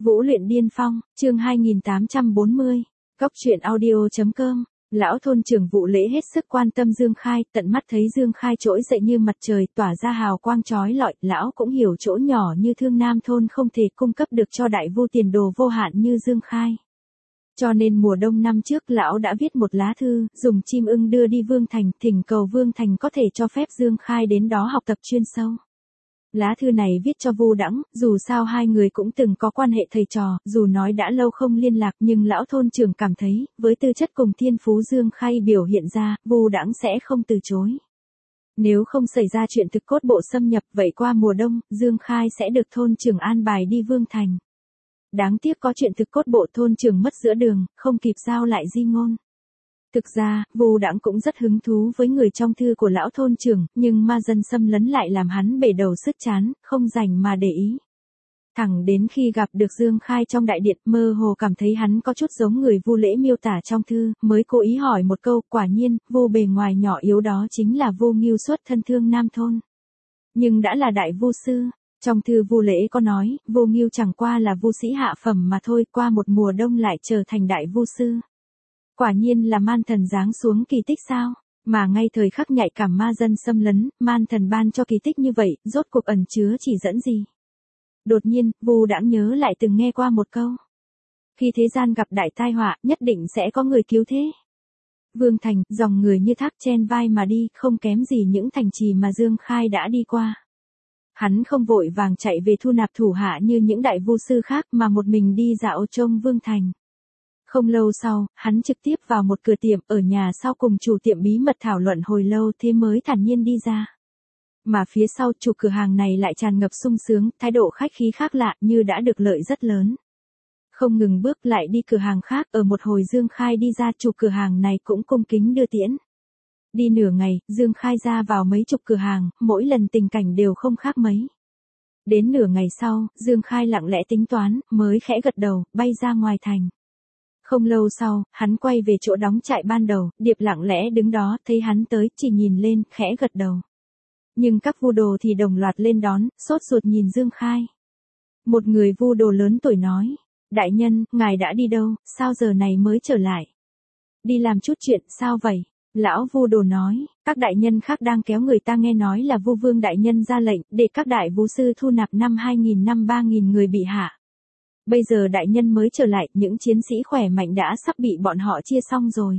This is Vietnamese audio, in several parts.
Vũ luyện điên phong, chương 2840. Góc truyện audio.com. Lão thôn trưởng Vụ Lễ hết sức quan tâm Dương Khai, tận mắt thấy Dương Khai trỗi dậy như mặt trời, tỏa ra hào quang chói lọi, lão cũng hiểu chỗ nhỏ như Thương Nam thôn không thể cung cấp được cho đại vu tiền đồ vô hạn như Dương Khai. Cho nên mùa đông năm trước lão đã viết một lá thư, dùng chim ưng đưa đi Vương Thành, thỉnh cầu Vương Thành có thể cho phép Dương Khai đến đó học tập chuyên sâu. Lá thư này viết cho Vu Đãng, dù sao hai người cũng từng có quan hệ thầy trò, dù nói đã lâu không liên lạc nhưng lão thôn trưởng cảm thấy, với tư chất cùng thiên phú Dương Khai biểu hiện ra, Vu Đãng sẽ không từ chối. Nếu không xảy ra chuyện thực cốt bộ xâm nhập, vậy qua mùa đông, Dương Khai sẽ được thôn trưởng an bài đi Vương Thành. Đáng tiếc có chuyện thực cốt bộ, thôn trưởng mất giữa đường, không kịp giao lại di ngôn. Thực ra, Vu Đãng cũng rất hứng thú với người trong thư của lão thôn trưởng, nhưng ma dân xâm lấn lại làm hắn bể đầu sứt chán, không rảnh mà để ý. Thẳng đến khi gặp được Dương Khai trong đại điện, mơ hồ cảm thấy hắn có chút giống người Vu Lễ miêu tả trong thư, mới cố ý hỏi một câu, quả nhiên, Vu bề ngoài nhỏ yếu đó chính là Vu Ngưu xuất thân Thương Nam thôn. Nhưng đã là đại vu sư. Trong thư Vu Lễ có nói, Vu Ngưu chẳng qua là vu sĩ hạ phẩm mà thôi, qua một mùa đông lại trở thành đại vu sư. Quả nhiên là man thần giáng xuống kỳ tích sao, mà ngay thời khắc nhạy cảm ma dân xâm lấn, man thần ban cho kỳ tích như vậy, rốt cuộc ẩn chứa chỉ dẫn gì. Đột nhiên, Vu Đãng nhớ lại từng nghe qua một câu. Khi thế gian gặp đại tai họa, nhất định sẽ có người cứu thế. Vương Thành, dòng người như thác chen vai mà đi, không kém gì những thành trì mà Dương Khai đã đi qua. Hắn không vội vàng chạy về thu nạp thủ hạ như những đại vu sư khác mà một mình đi dạo trông Vương Thành. Không lâu sau, hắn trực tiếp vào một cửa tiệm ở nhà sau cùng chủ tiệm bí mật thảo luận hồi lâu thế mới thản nhiên đi ra. Mà phía sau chủ cửa hàng này lại tràn ngập sung sướng, thái độ khách khí khác lạ như đã được lợi rất lớn. Không ngừng bước lại đi cửa hàng khác, ở một hồi Dương Khai đi ra, chủ cửa hàng này cũng cung kính đưa tiễn. Đi nửa ngày, Dương Khai ra vào mấy chục cửa hàng, mỗi lần tình cảnh đều không khác mấy. Đến nửa ngày sau, Dương Khai lặng lẽ tính toán, mới khẽ gật đầu, bay ra ngoài thành. Không lâu sau, hắn quay về chỗ đóng trại ban đầu, Điệp lặng lẽ đứng đó, thấy hắn tới, chỉ nhìn lên, khẽ gật đầu. Nhưng các vu đồ thì đồng loạt lên đón, sốt ruột nhìn Dương Khai. Một người vu đồ lớn tuổi nói, đại nhân, ngài đã đi đâu, sao giờ này mới trở lại? Đi làm chút chuyện, sao vậy? Lão vu đồ nói, các đại nhân khác đang kéo người ta, nghe nói là vu vương đại nhân ra lệnh, để các đại vu sư thu nạp 3.000 người bị hạ. Bây giờ đại nhân mới trở lại, những chiến sĩ khỏe mạnh đã sắp bị bọn họ chia xong rồi.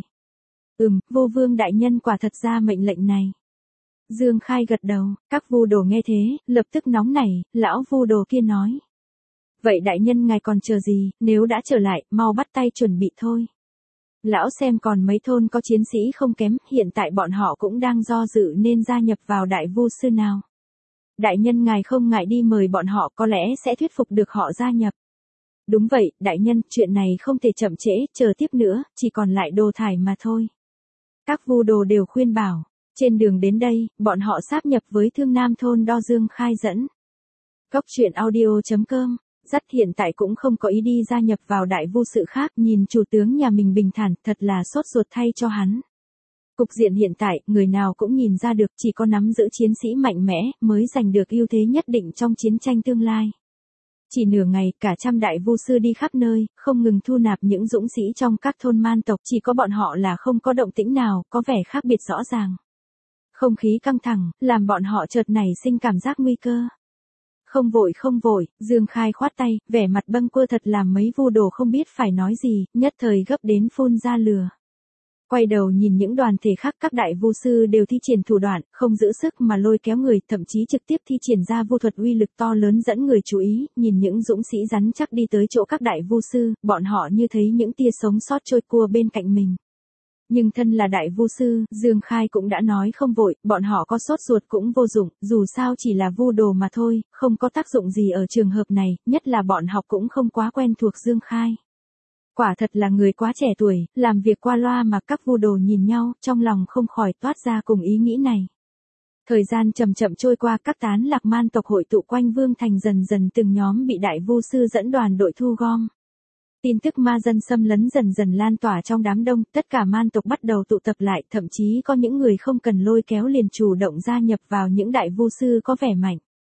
Vô vương đại nhân quả thật ra mệnh lệnh này. Dương Khai gật đầu, các vu đồ nghe thế, lập tức nóng nảy, lão vu đồ kia nói. Vậy đại nhân ngài còn chờ gì, nếu đã trở lại, mau bắt tay chuẩn bị thôi. Lão xem còn mấy thôn có chiến sĩ không kém, hiện tại bọn họ cũng đang do dự nên gia nhập vào đại vu sư nào. Đại nhân ngài không ngại đi mời bọn họ, có lẽ sẽ thuyết phục được họ gia nhập. Đúng vậy, đại nhân, chuyện này không thể chậm trễ, chờ tiếp nữa, chỉ còn lại đồ thải mà thôi. Các vu đồ đều khuyên bảo, trên đường đến đây, bọn họ sáp nhập với Thương Nam thôn do Dương Khai dẫn. Góc truyện audio.com, dắt hiện tại cũng không có ý đi gia nhập vào đại vu sự khác, nhìn chủ tướng nhà mình bình thản, thật là sốt ruột thay cho hắn. Cục diện hiện tại, người nào cũng nhìn ra được, chỉ có nắm giữ chiến sĩ mạnh mẽ, mới giành được ưu thế nhất định trong chiến tranh tương lai. Chỉ nửa ngày, cả trăm đại vu sư đi khắp nơi, không ngừng thu nạp những dũng sĩ trong các thôn man tộc, chỉ có bọn họ là không có động tĩnh nào, có vẻ khác biệt rõ ràng. Không khí căng thẳng, làm bọn họ chợt nảy sinh cảm giác nguy cơ. Không vội, Dương Khai khoát tay, vẻ mặt bâng quơ thật làm mấy vu đồ không biết phải nói gì, nhất thời gấp đến phun ra lửa. Quay đầu nhìn những đoàn thể khác, các đại vu sư đều thi triển thủ đoạn, không giữ sức mà lôi kéo người, thậm chí trực tiếp thi triển ra vu thuật uy lực to lớn dẫn người chú ý, nhìn những dũng sĩ rắn chắc đi tới chỗ các đại vu sư, bọn họ như thấy những tia sống sót trôi cua bên cạnh mình. Nhưng thân là đại vu sư, Dương Khai cũng đã nói không vội, bọn họ có sốt ruột cũng vô dụng, dù sao chỉ là vu đồ mà thôi, không có tác dụng gì ở trường hợp này, nhất là bọn học cũng không quá quen thuộc Dương Khai. Quả thật là người quá trẻ tuổi, làm việc qua loa mà các vu đồ nhìn nhau, trong lòng không khỏi toát ra cùng ý nghĩ này. Thời gian chậm chậm trôi qua, các tán lạc man tộc hội tụ quanh Vương Thành, dần dần từng nhóm bị đại vu sư dẫn đoàn đội thu gom. Tin tức ma dân xâm lấn dần dần lan tỏa trong đám đông, tất cả man tộc bắt đầu tụ tập lại, thậm chí có những người không cần lôi kéo liền chủ động gia nhập vào những đại vu sư có vẻ mạnh.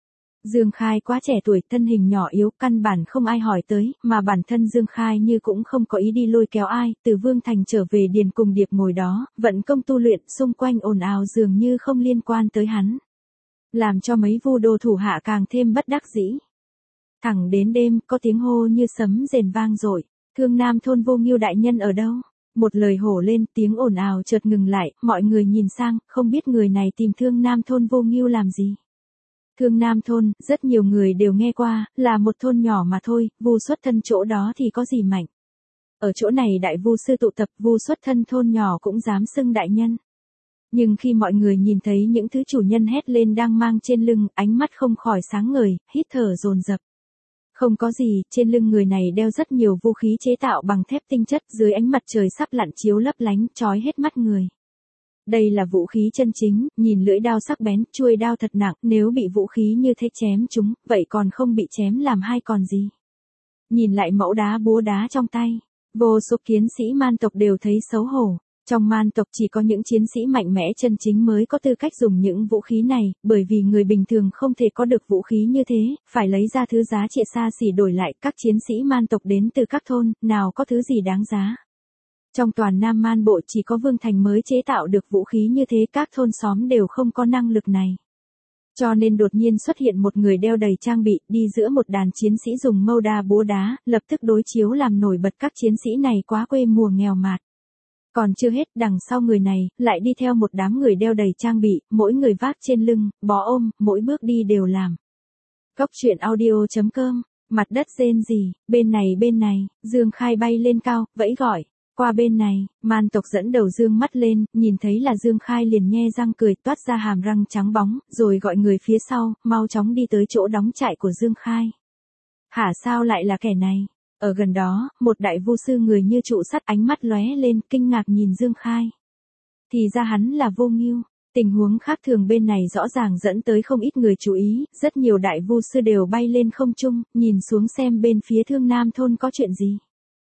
Dương Khai quá trẻ tuổi, thân hình nhỏ yếu, căn bản không ai hỏi tới, mà bản thân Dương Khai như cũng không có ý đi lôi kéo ai, từ Vương Thành trở về Điền cùng Điệp ngồi đó, vận công tu luyện, xung quanh ồn ào dường như không liên quan tới hắn. Làm cho mấy vu đồ thủ hạ càng thêm bất đắc dĩ. Thẳng đến đêm, có tiếng hô như sấm rền vang dội, Thương Nam thôn Vô Ngưu đại nhân ở đâu? Một lời hổ lên, tiếng ồn ào chợt ngừng lại, mọi người nhìn sang, không biết người này tìm Thương Nam thôn Vô Ngưu làm gì. Thương Nam thôn, rất nhiều người đều nghe qua, là một thôn nhỏ mà thôi, vu xuất thân chỗ đó thì có gì mạnh. Ở chỗ này đại vu sư tụ tập, vu xuất thân thôn nhỏ cũng dám xưng đại nhân. Nhưng khi mọi người nhìn thấy những thứ chủ nhân hét lên đang mang trên lưng, ánh mắt không khỏi sáng ngời, hít thở dồn dập. Không có gì, trên lưng người này đeo rất nhiều vũ khí chế tạo bằng thép tinh chất, dưới ánh mặt trời sắp lặn chiếu lấp lánh, chói hết mắt người. Đây là vũ khí chân chính, nhìn lưỡi đao sắc bén, chuôi đao thật nặng, nếu bị vũ khí như thế chém chúng, vậy còn không bị chém làm hai còn gì. Nhìn lại mẫu đá búa đá trong tay, vô số chiến sĩ man tộc đều thấy xấu hổ. Trong man tộc chỉ có những chiến sĩ mạnh mẽ chân chính mới có tư cách dùng những vũ khí này, bởi vì người bình thường không thể có được vũ khí như thế, phải lấy ra thứ giá trị xa xỉ đổi lại. Các chiến sĩ man tộc đến từ các thôn, nào có thứ gì đáng giá. Trong toàn Nam Man Bộ chỉ có Vương Thành mới chế tạo được vũ khí như thế, các thôn xóm đều không có năng lực này. Cho nên đột nhiên xuất hiện một người đeo đầy trang bị, đi giữa một đàn chiến sĩ dùng mâu đa búa đá, lập tức đối chiếu làm nổi bật các chiến sĩ này quá quê mùa nghèo mạt. Còn chưa hết, đằng sau người này, lại đi theo một đám người đeo đầy trang bị, mỗi người vác trên lưng, bó ôm, mỗi bước đi đều làm. Góc truyện audio.com, mặt đất rên rỉ, bên này, Dương Khai bay lên cao, vẫy gọi. Qua bên này, man tộc dẫn đầu dương mắt lên, nhìn thấy là Dương Khai liền nhe răng cười, toát ra hàm răng trắng bóng, rồi gọi người phía sau, mau chóng đi tới chỗ đóng trại của Dương Khai. Hả, sao lại là kẻ này? Ở gần đó, một đại vu sư người như trụ sắt, ánh mắt lóe lên, kinh ngạc nhìn Dương Khai. Thì ra hắn là Vô Ngưu. Tình huống khác thường bên này rõ ràng dẫn tới không ít người chú ý, rất nhiều đại vu sư đều bay lên không trung, nhìn xuống xem bên phía Thương Nam thôn có chuyện gì.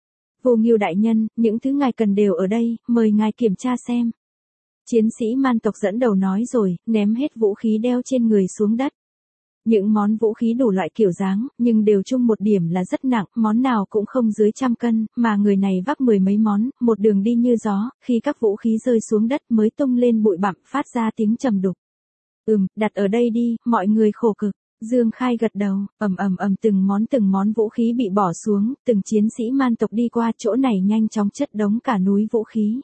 Vô Ngưu đại nhân, những thứ ngài cần đều ở đây, mời ngài kiểm tra xem. Chiến sĩ man tộc dẫn đầu nói rồi, ném hết vũ khí đeo trên người xuống đất. Những món vũ khí đủ loại kiểu dáng, nhưng đều chung một điểm là rất nặng, món nào cũng không dưới 100 cân, mà người này vác 10 mấy món, một đường đi như gió, khi các vũ khí rơi xuống đất mới tung lên bụi bặm, phát ra tiếng trầm đục. Đặt ở đây đi, mọi người khổ cực. Dương Khai gật đầu, từng món vũ khí bị bỏ xuống, từng chiến sĩ man tộc đi qua, chỗ này nhanh chóng chất đống cả núi vũ khí.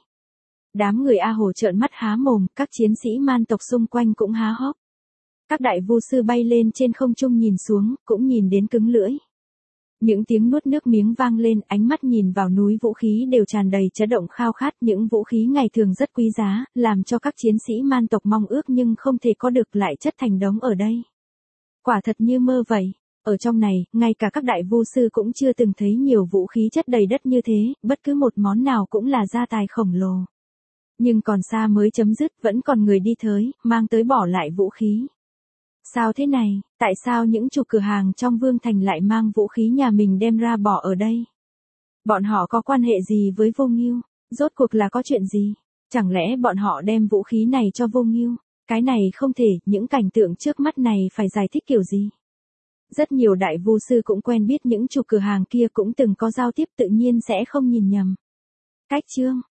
Đám người A Hồ trợn mắt há mồm, các chiến sĩ man tộc xung quanh cũng há hốc. Các đại vu sư bay lên trên không trung nhìn xuống, cũng nhìn đến cứng lưỡi. Những tiếng nuốt nước miếng vang lên, ánh mắt nhìn vào núi vũ khí đều tràn đầy chấn động khao khát, những vũ khí ngày thường rất quý giá, làm cho các chiến sĩ man tộc mong ước nhưng không thể có được, lại chất thành đống ở đây. Quả thật như mơ vậy, ở trong này, ngay cả các đại vu sư cũng chưa từng thấy nhiều vũ khí chất đầy đất như thế, bất cứ một món nào cũng là gia tài khổng lồ. Nhưng còn xa mới chấm dứt, vẫn còn người đi tới, mang tới bỏ lại vũ khí. Sao thế này, tại sao những chủ cửa hàng trong Vương Thành lại mang vũ khí nhà mình đem ra bỏ ở đây? Bọn họ có quan hệ gì với Vô Ngưu? Rốt cuộc là có chuyện gì? Chẳng lẽ bọn họ đem vũ khí này cho Vô Ngưu? Cái này không thể, những cảnh tượng trước mắt này phải giải thích kiểu gì? Rất nhiều đại vu sư cũng quen biết những chủ cửa hàng kia, cũng từng có giao tiếp, tự nhiên sẽ không nhìn nhầm. Cách chương